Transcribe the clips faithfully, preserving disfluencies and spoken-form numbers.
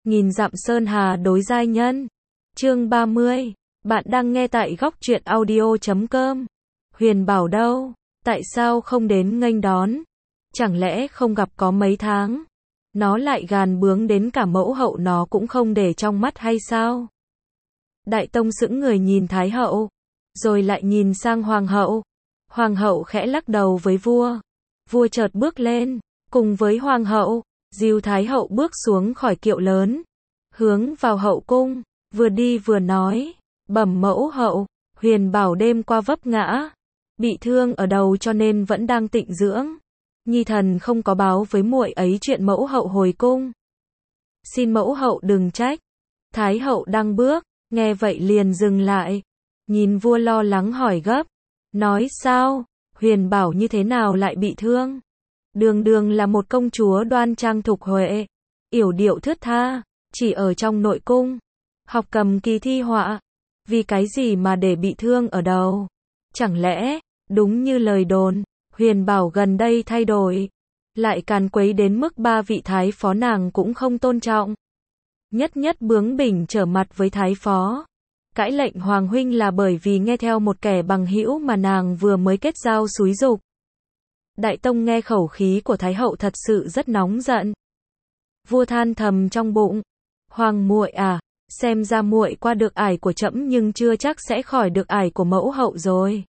Nghìn dặm sơn hà đối giai nhân. Chương ba mươi. Bạn đang nghe tại góc truyện audio chấm com. Huyền Bảo đâu? Tại sao không đến nghênh đón? Chẳng lẽ không gặp có mấy tháng? Nó lại gàn bướng đến cả mẫu hậu nó cũng không để trong mắt hay sao? Đại tông sững người nhìn Thái hậu, rồi lại nhìn sang Hoàng hậu. Hoàng hậu khẽ lắc đầu với vua. Vua chợt bước lên, cùng với Hoàng hậu, dìu Thái hậu bước xuống khỏi kiệu lớn, hướng vào hậu cung, vừa đi vừa nói, bẩm mẫu hậu, Huyền Bảo đêm qua vấp ngã, bị thương ở đầu cho nên vẫn đang tịnh dưỡng. Nhi thần không có báo với muội ấy chuyện mẫu hậu hồi cung. Xin mẫu hậu đừng trách. Thái hậu đang bước, nghe vậy liền dừng lại, nhìn vua lo lắng hỏi gấp, nói sao, Huyền Bảo như thế nào lại bị thương? Đường đường là một công chúa đoan trang thục huệ, yểu điệu thướt tha, chỉ ở trong nội cung, học cầm kỳ thi họa, vì cái gì mà để bị thương ở đầu? Chẳng lẽ, đúng như lời đồn, Huyền Bảo gần đây thay đổi, lại càn quấy đến mức ba vị thái phó nàng cũng không tôn trọng. Nhất nhất bướng bỉnh trở mặt với thái phó, cãi lệnh hoàng huynh là bởi vì nghe theo một kẻ bằng hữu mà nàng vừa mới kết giao xúi giục. Đại tông nghe khẩu khí của thái hậu thật sự rất nóng giận. Vua than thầm trong bụng, Hoàng muội à, xem ra muội qua được ải của trẫm nhưng chưa chắc sẽ khỏi được ải của mẫu hậu rồi.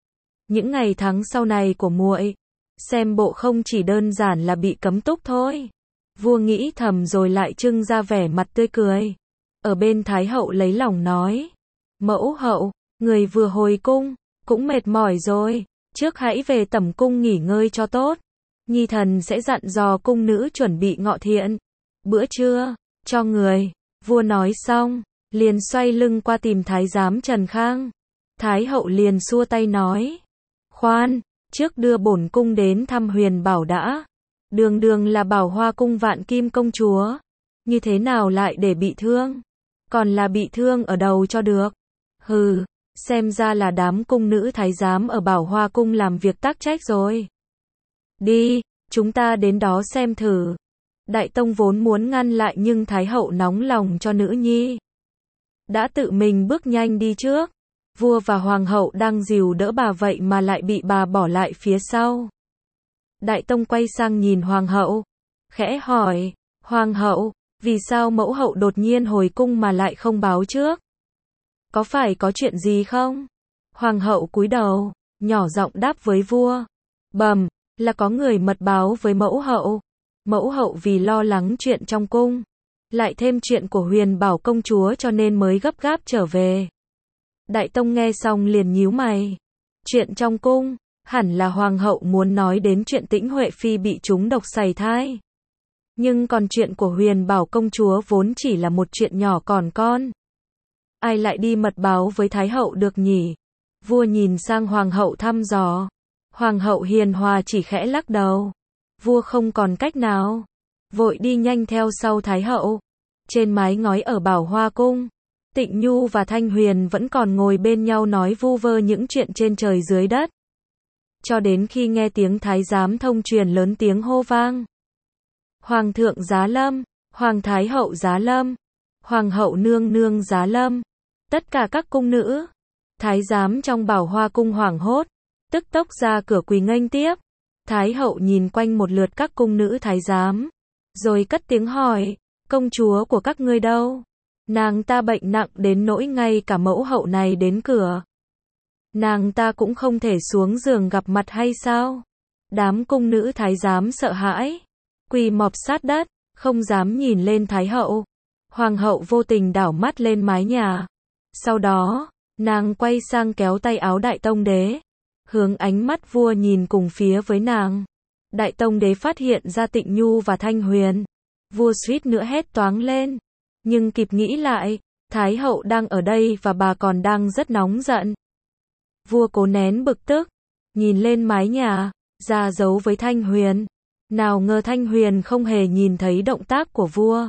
Những ngày tháng sau này của muội, xem bộ không chỉ đơn giản là bị cấm túc thôi. Vua nghĩ thầm rồi lại trưng ra vẻ mặt tươi cười. Ở bên thái hậu lấy lòng nói, mẫu hậu, người vừa hồi cung, cũng mệt mỏi rồi, trước hãy về tẩm cung nghỉ ngơi cho tốt. Nhi thần sẽ dặn dò cung nữ chuẩn bị ngọ thiện, bữa trưa, cho người. Vua nói xong, liền xoay lưng qua tìm thái giám Trần Khang. Thái hậu liền xua tay nói, khoan, trước đưa bổn cung đến thăm Huyền Bảo đã. Đường đường là Bảo Hoa cung vạn kim công chúa, như thế nào lại để bị thương? Còn là bị thương ở đầu cho được. Hừ, xem ra là đám cung nữ thái giám ở Bảo Hoa cung làm việc tác trách rồi. Đi, chúng ta đến đó xem thử. Đại tông vốn muốn ngăn lại nhưng thái hậu nóng lòng cho nữ nhi, đã tự mình bước nhanh đi trước. Vua và hoàng hậu đang dìu đỡ bà vậy mà lại bị bà bỏ lại phía sau. Đại tông quay sang nhìn hoàng hậu, khẽ hỏi, hoàng hậu, vì sao mẫu hậu đột nhiên hồi cung mà lại không báo trước? Có phải có chuyện gì không? Hoàng hậu cúi đầu, nhỏ giọng đáp với vua, bẩm, là có người mật báo với mẫu hậu. Mẫu hậu vì lo lắng chuyện trong cung, lại thêm chuyện của Huyền Bảo công chúa cho nên mới gấp gáp trở về. Đại tông nghe xong liền nhíu mày. Chuyện trong cung, hẳn là hoàng hậu muốn nói đến chuyện Tĩnh Huệ phi bị trúng độc sảy thai. Nhưng còn chuyện của Huyền Bảo công chúa vốn chỉ là một chuyện nhỏ còn con. Ai lại đi mật báo với thái hậu được nhỉ? Vua nhìn sang hoàng hậu thăm dò. Hoàng hậu hiền hòa chỉ khẽ lắc đầu. Vua không còn cách nào, vội đi nhanh theo sau thái hậu. Trên mái ngói ở Bảo Hoa cung, Tịnh Nhu và Thanh Huyền vẫn còn ngồi bên nhau nói vu vơ những chuyện trên trời dưới đất. Cho đến khi nghe tiếng thái giám thông truyền lớn tiếng hô vang. Hoàng thượng giá lâm, Hoàng thái hậu giá lâm, Hoàng hậu nương nương giá lâm. Tất cả các cung nữ, thái giám trong Bảo Hoa cung hoảng hốt, tức tốc ra cửa quỳ nghênh tiếp. Thái hậu nhìn quanh một lượt các cung nữ thái giám, rồi cất tiếng hỏi, công chúa của các ngươi đâu? Nàng ta bệnh nặng đến nỗi ngay cả mẫu hậu này đến cửa, nàng ta cũng không thể xuống giường gặp mặt hay sao? Đám cung nữ thái giám sợ hãi, quỳ mọp sát đất, không dám nhìn lên thái hậu. Hoàng hậu vô tình đảo mắt lên mái nhà. Sau đó, nàng quay sang kéo tay áo đại tông đế, hướng ánh mắt vua nhìn cùng phía với nàng. Đại tông đế phát hiện ra Tịnh Nhu và Thanh Huyền. Vua suýt nữa hét toáng lên, nhưng kịp nghĩ lại, thái hậu đang ở đây và bà còn đang rất nóng giận. Vua cố nén bực tức, nhìn lên mái nhà, ra dấu với Thanh Huyền. Nào ngờ Thanh Huyền không hề nhìn thấy động tác của vua.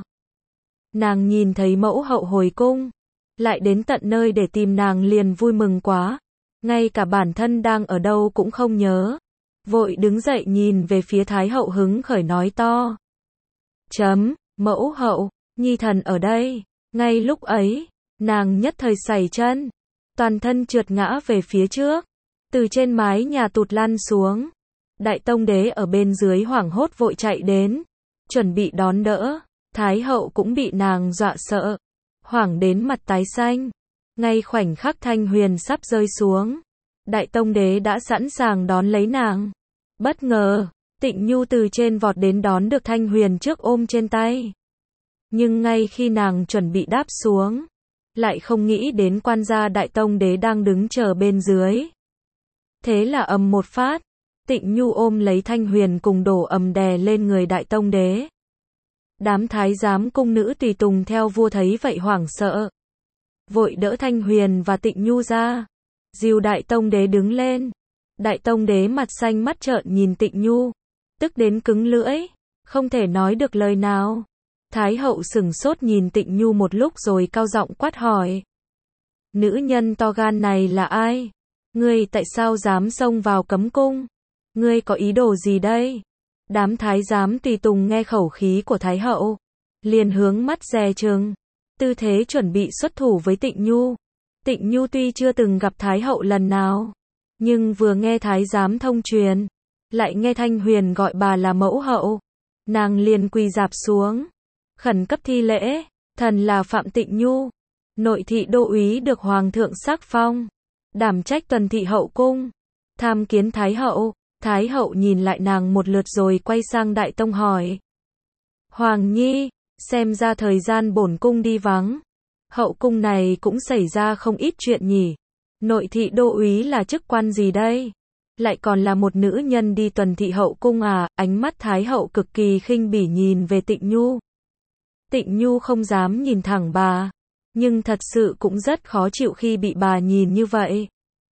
Nàng nhìn thấy mẫu hậu hồi cung, lại đến tận nơi để tìm nàng liền vui mừng quá. Ngay cả bản thân đang ở đâu cũng không nhớ. Vội đứng dậy nhìn về phía thái hậu hứng khởi nói to. Chấm, mẫu hậu, Nhi thần ở đây. Ngay lúc ấy, nàng nhất thời sẩy chân, toàn thân trượt ngã về phía trước, từ trên mái nhà tụt lăn xuống. Đại tông đế ở bên dưới hoảng hốt vội chạy đến, chuẩn bị đón đỡ. Thái hậu cũng bị nàng dọa sợ, hoảng đến mặt tái xanh. Ngay khoảnh khắc Thanh Huyền sắp rơi xuống, Đại tông đế đã sẵn sàng đón lấy nàng. Bất ngờ, Tịnh Nhu từ trên vọt đến đón được Thanh Huyền trước ôm trên tay. Nhưng ngay khi nàng chuẩn bị đáp xuống, lại không nghĩ đến quan gia Đại tông đế đang đứng chờ bên dưới. Thế là ầm một phát, Tịnh Nhu ôm lấy Thanh Huyền cùng đổ ầm đè lên người Đại tông đế. Đám thái giám cung nữ tùy tùng theo vua thấy vậy hoảng sợ, vội đỡ Thanh Huyền và Tịnh Nhu ra, dìu Đại tông đế đứng lên. Đại tông đế mặt xanh mắt trợn nhìn Tịnh Nhu, tức đến cứng lưỡi, không thể nói được lời nào. Thái hậu sửng sốt nhìn Tịnh Nhu một lúc rồi cao giọng quát hỏi: Nữ nhân to gan này là ai? Ngươi tại sao dám xông vào cấm cung? Ngươi có ý đồ gì đây? Đám thái giám tùy tùng nghe khẩu khí của Thái hậu, liền hướng mắt dè chừng, tư thế chuẩn bị xuất thủ với Tịnh Nhu. Tịnh Nhu tuy chưa từng gặp Thái hậu lần nào, nhưng vừa nghe thái giám thông truyền, lại nghe Thanh Huyền gọi bà là mẫu hậu, nàng liền quỳ rạp xuống, khẩn cấp thi lễ: Thần là Phạm Tịnh Nhu, nội thị đô úy được hoàng thượng sắc phong, đảm trách tuần thị hậu cung, tham kiến Thái hậu. Thái hậu nhìn lại nàng một lượt rồi quay sang Đại tông hỏi: Hoàng nhi, xem ra thời gian bổn cung đi vắng, hậu cung này cũng xảy ra không ít chuyện nhỉ. Nội thị đô úy là chức quan gì đây? Lại còn là một nữ nhân đi tuần thị hậu cung à? Ánh mắt Thái hậu cực kỳ khinh bỉ nhìn về Tịnh Nhu. Tịnh Nhu không dám nhìn thẳng bà, nhưng thật sự cũng rất khó chịu khi bị bà nhìn như vậy.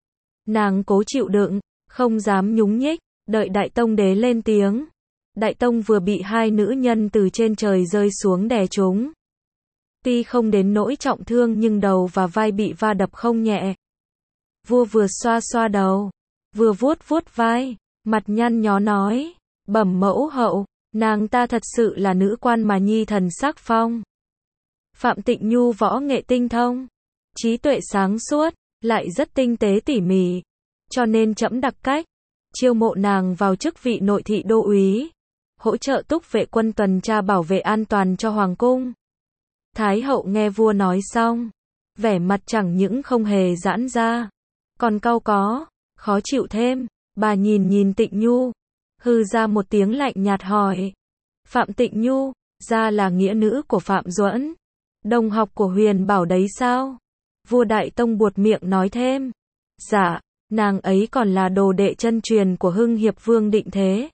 Nàng cố chịu đựng, không dám nhúng nhích, đợi Đại tông đế lên tiếng. Đại tông vừa bị hai nữ nhân từ trên trời rơi xuống đè trúng. Tuy không đến nỗi trọng thương nhưng đầu và vai bị va đập không nhẹ. Vua vừa xoa xoa đầu, vừa vuốt vuốt vai, mặt nhăn nhó nói: Bẩm mẫu hậu, nàng ta thật sự là nữ quan mà nhi thần sắc phong. Phạm Tịnh Nhu võ nghệ tinh thông, trí tuệ sáng suốt, lại rất tinh tế tỉ mỉ, cho nên trẫm đặc cách chiêu mộ nàng vào chức vị nội thị đô úy, hỗ trợ túc vệ quân tuần tra bảo vệ an toàn cho hoàng cung. Thái hậu nghe vua nói xong, vẻ mặt chẳng những không hề giãn ra, còn cau có, khó chịu thêm. Bà nhìn nhìn Tịnh Nhu, hừ ra một tiếng lạnh nhạt hỏi: Phạm Tịnh Nhu, ra là nghĩa nữ của Phạm Duẫn, đồng học của Huyền Bảo đấy sao? Vua Đại tông buột miệng nói thêm: Dạ, nàng ấy còn là đồ đệ chân truyền của Hưng Hiệp Vương Định Thế.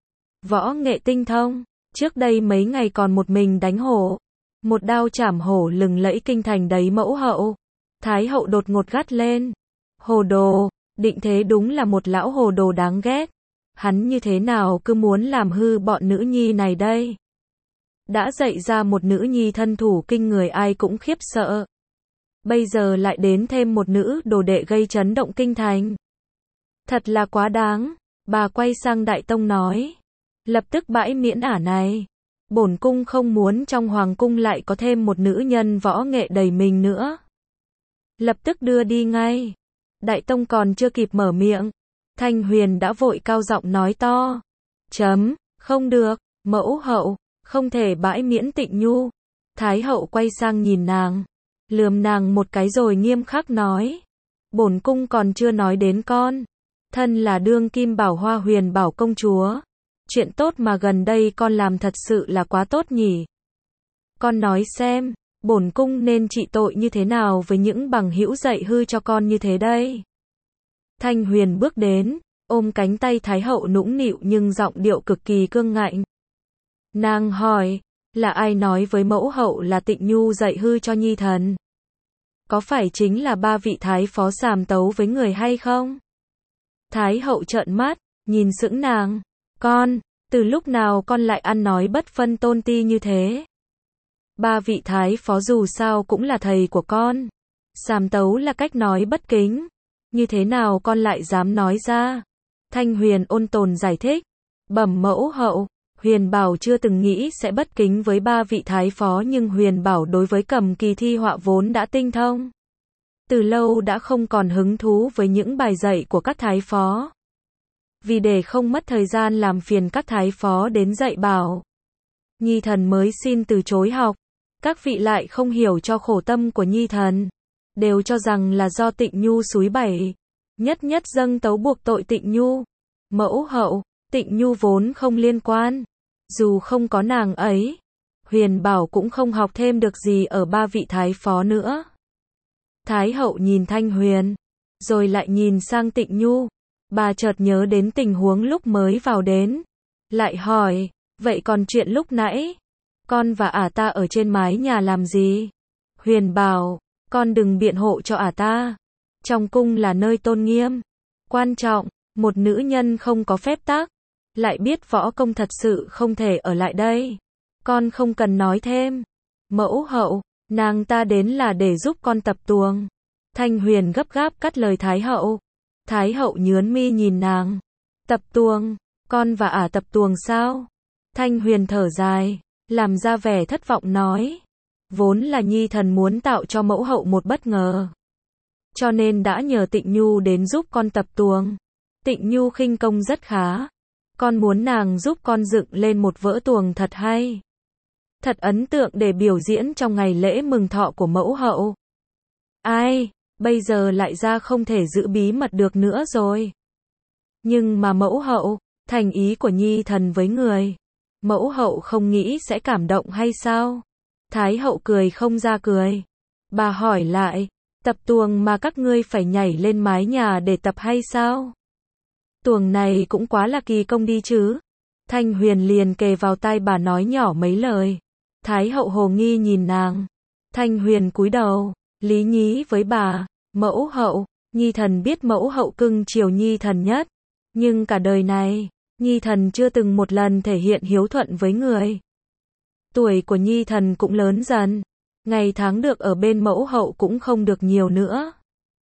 Võ nghệ tinh thông, trước đây mấy ngày còn một mình đánh hổ, một đao chảm hổ lừng lẫy kinh thành đấy mẫu hậu. Thái hậu đột ngột gắt lên: Hồ đồ, Định Thế đúng là một lão hồ đồ đáng ghét. Hắn như thế nào cứ muốn làm hư bọn nữ nhi này đây? Đã dạy ra một nữ nhi thân thủ kinh người ai cũng khiếp sợ, bây giờ lại đến thêm một nữ đồ đệ gây chấn động kinh thành. Thật là quá đáng. Bà quay sang Đại tông nói: Lập tức bãi miễn ả này. Bổn cung không muốn trong hoàng cung lại có thêm một nữ nhân võ nghệ đầy mình nữa. Lập tức đưa đi ngay. Đại tông còn chưa kịp mở miệng, Thanh Huyền đã vội cao giọng nói to: Chấm, không được, mẫu hậu, không thể bãi miễn Tịnh Nhu. Thái hậu quay sang nhìn nàng, lườm nàng một cái rồi nghiêm khắc nói: Bổn cung còn chưa nói đến con, thân là đương kim bảo hoa Huyền Bảo công chúa, chuyện tốt mà gần đây con làm thật sự là quá tốt nhỉ. Con nói xem, bổn cung nên trị tội như thế nào với những bằng hữu dạy hư cho con như thế đây? Thanh Huyền bước đến, ôm cánh tay Thái hậu nũng nịu nhưng giọng điệu cực kỳ cương ngạnh. Nàng hỏi: Là ai nói với mẫu hậu là Tịnh Nhu dạy hư cho nhi thần? Có phải chính là ba vị thái phó sàm tấu với người hay không? Thái hậu trợn mắt, nhìn sững nàng: Con, từ lúc nào con lại ăn nói bất phân tôn ti như thế? Ba vị thái phó dù sao cũng là thầy của con. Sàm tấu là cách nói bất kính, như thế nào con lại dám nói ra? Thanh Huyền ôn tồn giải thích: Bẩm mẫu hậu, Huyền Bảo chưa từng nghĩ sẽ bất kính với ba vị thái phó, nhưng Huyền Bảo đối với cầm kỳ thi họa vốn đã tinh thông. Từ lâu đã không còn hứng thú với những bài dạy của các thái phó. Vì để không mất thời gian làm phiền các thái phó đến dạy bảo, Nhi thần mới xin từ chối học. Các vị lại không hiểu cho khổ tâm của Nhi thần, đều cho rằng là do Tịnh Nhu xúi bẩy, nhất nhất dâng tấu buộc tội Tịnh Nhu. Mẫu hậu, Tịnh Nhu vốn không liên quan, dù không có nàng ấy, Huyền Bảo cũng không học thêm được gì ở ba vị thái phó nữa. Thái hậu nhìn Thanh Huyền, rồi lại nhìn sang Tịnh Nhu, bà chợt nhớ đến tình huống lúc mới vào đến, lại hỏi, vậy còn chuyện lúc nãy, con và ả ta ở trên mái nhà làm gì? Huyền bảo, con đừng biện hộ cho ả ta, trong cung là nơi tôn nghiêm, quan trọng, một nữ nhân không có phép tắc, lại biết võ công thật sự không thể ở lại đây, con không cần nói thêm. Mẫu hậu, nàng ta đến là để giúp con tập tuồng. Thanh Huyền gấp gáp cắt lời Thái hậu. Thái hậu nhướng mi nhìn nàng. Tập tuồng, con và ả tập tuồng sao? Thanh Huyền thở dài, làm ra vẻ thất vọng nói. Vốn là Nhi thần muốn tạo cho mẫu hậu một bất ngờ, cho nên đã nhờ Tịnh Nhu đến giúp con tập tuồng. Tịnh Nhu khinh công rất khá, con muốn nàng giúp con dựng lên một vở tuồng thật hay, thật ấn tượng để biểu diễn trong ngày lễ mừng thọ của mẫu hậu. Ai, bây giờ lại ra không thể giữ bí mật được nữa rồi. Nhưng mà mẫu hậu, thành ý của Nhi thần với người, mẫu hậu không nghĩ sẽ cảm động hay sao? Thái hậu cười không ra cười. Bà hỏi lại, tập tuồng mà các ngươi phải nhảy lên mái nhà để tập hay sao? Tuồng này cũng quá là kỳ công đi chứ. Thanh Huyền liền kề vào tai bà nói nhỏ mấy lời. Thái hậu hồ nghi nhìn nàng. Thanh Huyền cúi đầu, lý nhí với bà, mẫu hậu, Nhi thần biết mẫu hậu cưng chiều Nhi thần nhất, nhưng cả đời này, Nhi thần chưa từng một lần thể hiện hiếu thuận với người. Tuổi của Nhi thần cũng lớn dần, ngày tháng được ở bên mẫu hậu cũng không được nhiều nữa.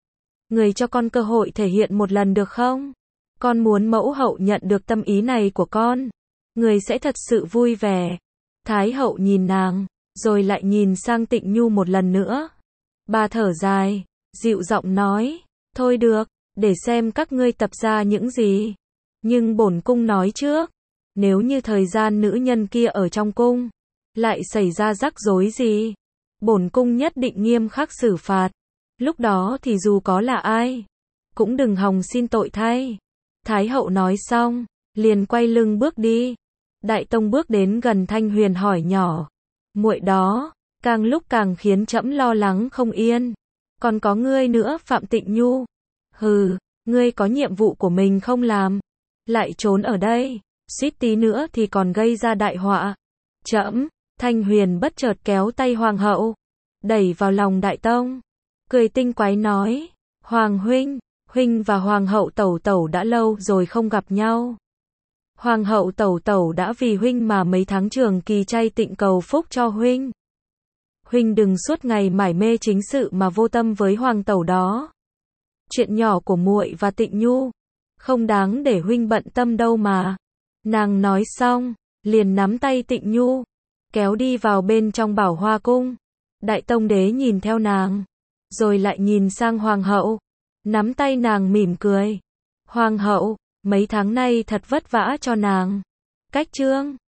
Người cho con cơ hội thể hiện một lần được không? Con muốn mẫu hậu nhận được tâm ý này của con, người sẽ thật sự vui vẻ. Thái hậu nhìn nàng, rồi lại nhìn sang Tịnh Nhu một lần nữa. Bà thở dài, dịu giọng nói, thôi được, để xem các ngươi tập ra những gì. Nhưng bổn cung nói trước, nếu như thời gian nữ nhân kia ở trong cung, lại xảy ra rắc rối gì, bổn cung nhất định nghiêm khắc xử phạt. Lúc đó thì dù có là ai, cũng đừng hòng xin tội thay. Thái hậu nói xong, liền quay lưng bước đi. Đại tông bước đến gần Thanh Huyền hỏi nhỏ, muội đó, càng lúc càng khiến trẫm lo lắng không yên. Còn có ngươi nữa Phạm Tịnh Nhu. Hừ, ngươi có nhiệm vụ của mình không làm, lại trốn ở đây, suýt tí nữa thì còn gây ra đại họa. Trẫm, Thanh Huyền bất chợt kéo tay hoàng hậu, đẩy vào lòng đại tông, cười tinh quái nói, Hoàng huynh, huynh và hoàng hậu tẩu tẩu đã lâu rồi không gặp nhau. Hoàng hậu tẩu tẩu đã vì huynh mà mấy tháng trường kỳ chay tịnh cầu phúc cho huynh. Huynh đừng suốt ngày mải mê chính sự mà vô tâm với hoàng tẩu đó. Chuyện nhỏ của muội và Tịnh Nhu, không đáng để huynh bận tâm đâu mà. Nàng nói xong, liền nắm tay Tịnh Nhu, kéo đi vào bên trong Bảo Hoa cung. Đại tông đế nhìn theo nàng, rồi lại nhìn sang hoàng hậu, nắm tay nàng mỉm cười. Hoàng hậu, mấy tháng nay thật vất vả cho nàng. Cách chương